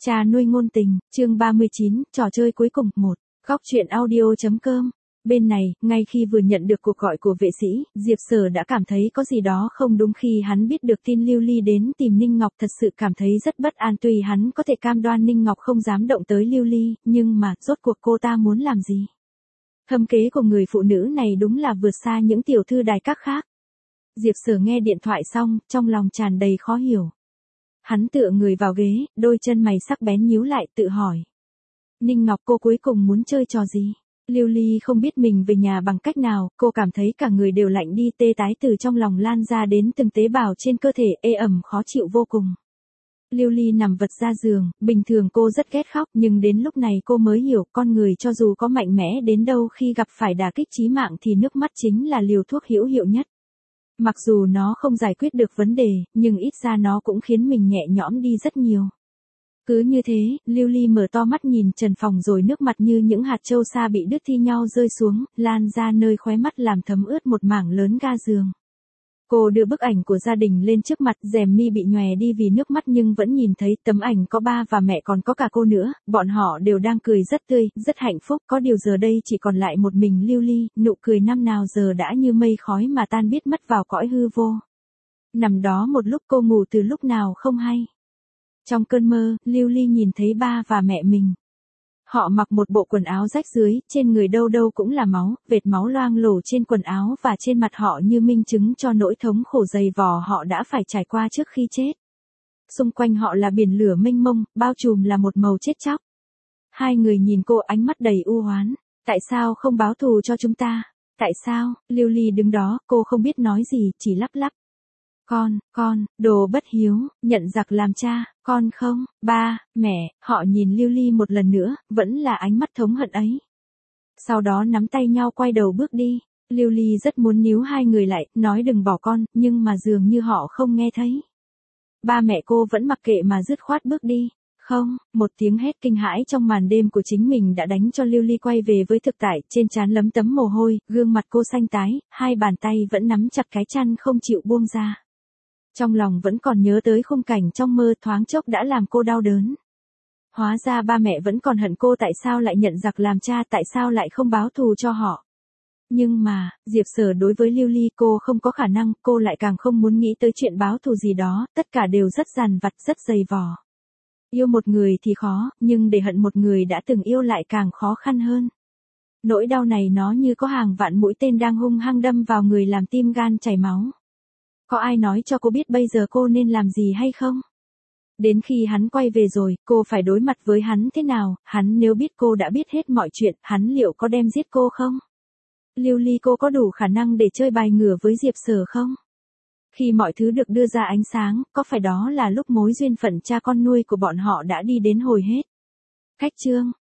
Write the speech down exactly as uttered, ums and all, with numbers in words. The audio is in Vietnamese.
Cha nuôi ngôn tình, chương ba mươi chín, trò chơi cuối cùng, một. Góc truyện audio.com. Bên này, ngay khi vừa nhận được cuộc gọi của vệ sĩ, Diệp Sở đã cảm thấy có gì đó không đúng khi hắn biết được tin Lưu Ly đến tìm Ninh Ngọc, thật sự cảm thấy rất bất an. Tuy hắn có thể cam đoan Ninh Ngọc không dám động tới Lưu Ly, nhưng mà, rốt cuộc cô ta muốn làm gì? Thâm kế của người phụ nữ này đúng là vượt xa những tiểu thư đài các khác. Diệp Sở nghe điện thoại xong, trong lòng tràn đầy khó hiểu. Hắn tựa người vào ghế, đôi chân mày sắc bén nhíu lại, tự hỏi. Ninh Ngọc, cô cuối cùng muốn chơi trò gì? Lưu Ly không biết mình về nhà bằng cách nào, cô cảm thấy cả người đều lạnh đi, tê tái từ trong lòng lan ra đến từng tế bào trên cơ thể, ê ẩm khó chịu vô cùng. Lưu Ly nằm vật ra giường, bình thường cô rất ghét khóc, nhưng đến lúc này cô mới hiểu, con người cho dù có mạnh mẽ đến đâu khi gặp phải đả kích chí mạng thì nước mắt chính là liều thuốc hữu hiệu nhất. Mặc dù nó không giải quyết được vấn đề, nhưng ít ra nó cũng khiến mình nhẹ nhõm đi rất nhiều. Cứ như thế, Lưu Ly mở to mắt nhìn Trần Phòng rồi nước mặt như những hạt châu sa bị đứt thi nhau rơi xuống, lan ra nơi khóe mắt làm thấm ướt một mảng lớn ga giường. Cô đưa bức ảnh của gia đình lên trước mặt, rèm mi bị nhòe đi vì nước mắt nhưng vẫn nhìn thấy tấm ảnh có ba và mẹ còn có cả cô nữa, bọn họ đều đang cười rất tươi, rất hạnh phúc, có điều giờ đây chỉ còn lại một mình Lưu Ly, nụ cười năm nào giờ đã như mây khói mà tan biết mất vào cõi hư vô. Nằm đó một lúc cô ngủ từ lúc nào không hay. Trong cơn mơ, Lưu Ly nhìn thấy ba và mẹ mình. Họ mặc một bộ quần áo rách dưới, trên người đâu đâu cũng là máu, vệt máu loang lổ trên quần áo và trên mặt họ như minh chứng cho nỗi thống khổ dày vò họ đã phải trải qua trước khi chết. Xung quanh họ là biển lửa mênh mông, bao trùm là một màu chết chóc. Hai người nhìn cô ánh mắt đầy u oán. Tại sao không báo thù cho chúng ta? Tại sao? Lưu Ly đứng đó, cô không biết nói gì, chỉ lắp lắp. Con, con, đồ bất hiếu, nhận giặc làm cha, con không, ba, mẹ, họ nhìn Lưu Ly một lần nữa, vẫn là ánh mắt thống hận ấy. Sau đó nắm tay nhau quay đầu bước đi, Lưu Ly rất muốn níu hai người lại, nói đừng bỏ con, nhưng mà dường như họ không nghe thấy. Ba mẹ cô vẫn mặc kệ mà dứt khoát bước đi. Không, một tiếng hét kinh hãi trong màn đêm của chính mình đã đánh cho Lưu Ly quay về với thực tại, trên trán lấm tấm mồ hôi, gương mặt cô xanh tái, hai bàn tay vẫn nắm chặt cái chăn không chịu buông ra. Trong lòng vẫn còn nhớ tới khung cảnh trong mơ, thoáng chốc đã làm cô đau đớn. Hóa ra ba mẹ vẫn còn hận cô, tại sao lại nhận giặc làm cha, tại sao lại không báo thù cho họ. Nhưng mà, Diệp Sở đối với Lưu Ly cô không có khả năng, cô lại càng không muốn nghĩ tới chuyện báo thù gì đó, tất cả đều rất dằn vặt, rất dày vò. Yêu một người thì khó, nhưng để hận một người đã từng yêu lại càng khó khăn hơn. Nỗi đau này nó như có hàng vạn mũi tên đang hung hăng đâm vào người, làm tim gan chảy máu. Có ai nói cho cô biết bây giờ cô nên làm gì hay không? Đến khi hắn quay về rồi, cô phải đối mặt với hắn thế nào? Hắn nếu biết cô đã biết hết mọi chuyện, hắn liệu có đem giết cô không? Lưu Ly, cô có đủ khả năng để chơi bài ngửa với Diệp Sở không? Khi mọi thứ được đưa ra ánh sáng, có phải đó là lúc mối duyên phận cha con nuôi của bọn họ đã đi đến hồi hết? Cách chương